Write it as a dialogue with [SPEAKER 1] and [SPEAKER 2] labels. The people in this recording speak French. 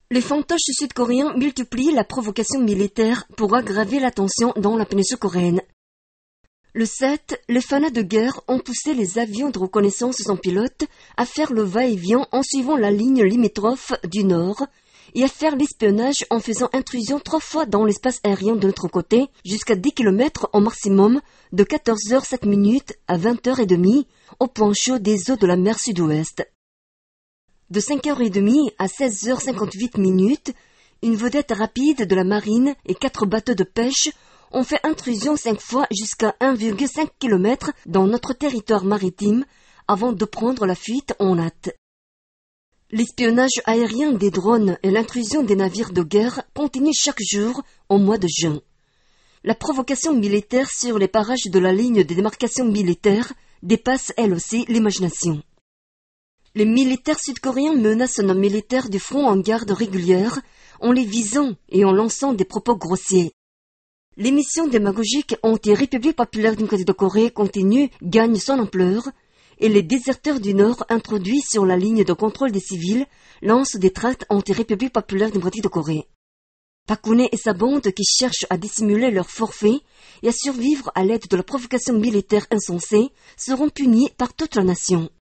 [SPEAKER 1] Les fantoches sud-coréens multiplient la provocation militaire pour aggraver la tension dans la péninsule coréenne. Le 7, les fanats de guerre ont poussé les avions de reconnaissance sans pilote à faire le va-et-vient en suivant la ligne limitrophe du Nord et à faire l'espionnage en faisant intrusion 3 fois dans l'espace aérien de notre côté jusqu'à 10 km au maximum de 14h07 à 20h30 au point chaud des eaux de la mer Sud-Ouest. De 5h30 à 16h58, une vedette rapide de la marine et 4 bateaux de pêche ont fait intrusion 5 fois jusqu'à 1,5 km dans notre territoire maritime avant de prendre la fuite en hâte. L'espionnage aérien des drones et l'intrusion des navires de guerre continuent chaque jour au mois de juin. La provocation militaire sur les parages de la ligne de démarcation militaire dépasse elle aussi l'imagination. Les militaires sud-coréens menacent nos militaires du front en garde régulière en les visant et en lançant des propos grossiers. Les missions démagogiques anti-République populaire démocratique de Corée continue gagnent son ampleur et les déserteurs du Nord introduits sur la ligne de contrôle des civils lancent des tracts anti-République populaire démocratique de Corée. Park Geun-hye et sa bande qui cherchent à dissimuler leur forfait et à survivre à l'aide de la provocation militaire insensée seront punis par toute la nation.